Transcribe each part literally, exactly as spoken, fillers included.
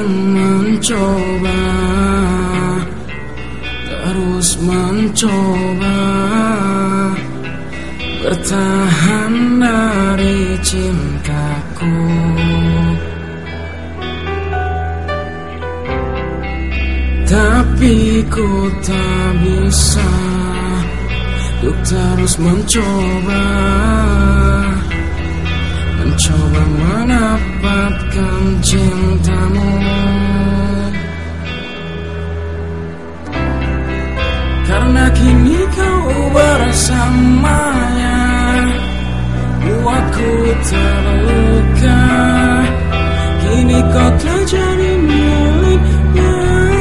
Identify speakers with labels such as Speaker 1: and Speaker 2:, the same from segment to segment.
Speaker 1: akan mencoba, terus mencoba bertahan dari cintaku. Tapi ku tak bisa untuk terus mencoba, mencoba mendapatkan cintamu. Karena kini kau bersamanya, buatku terluka. Kini kau telah jadi miliknya.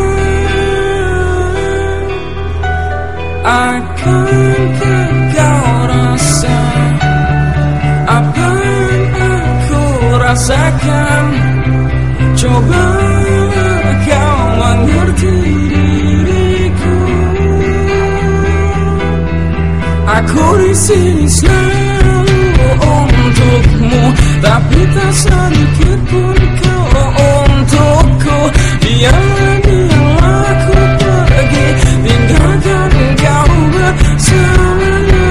Speaker 1: Akankah kau rasa apa yang aku rasakan? Coba kau mengerti diriku. Aku di sini selalu untukmu, tapi tak sedikit pun kau untukku. Biarlah biarlah aku pergi, tinggalkan kau bersamanya.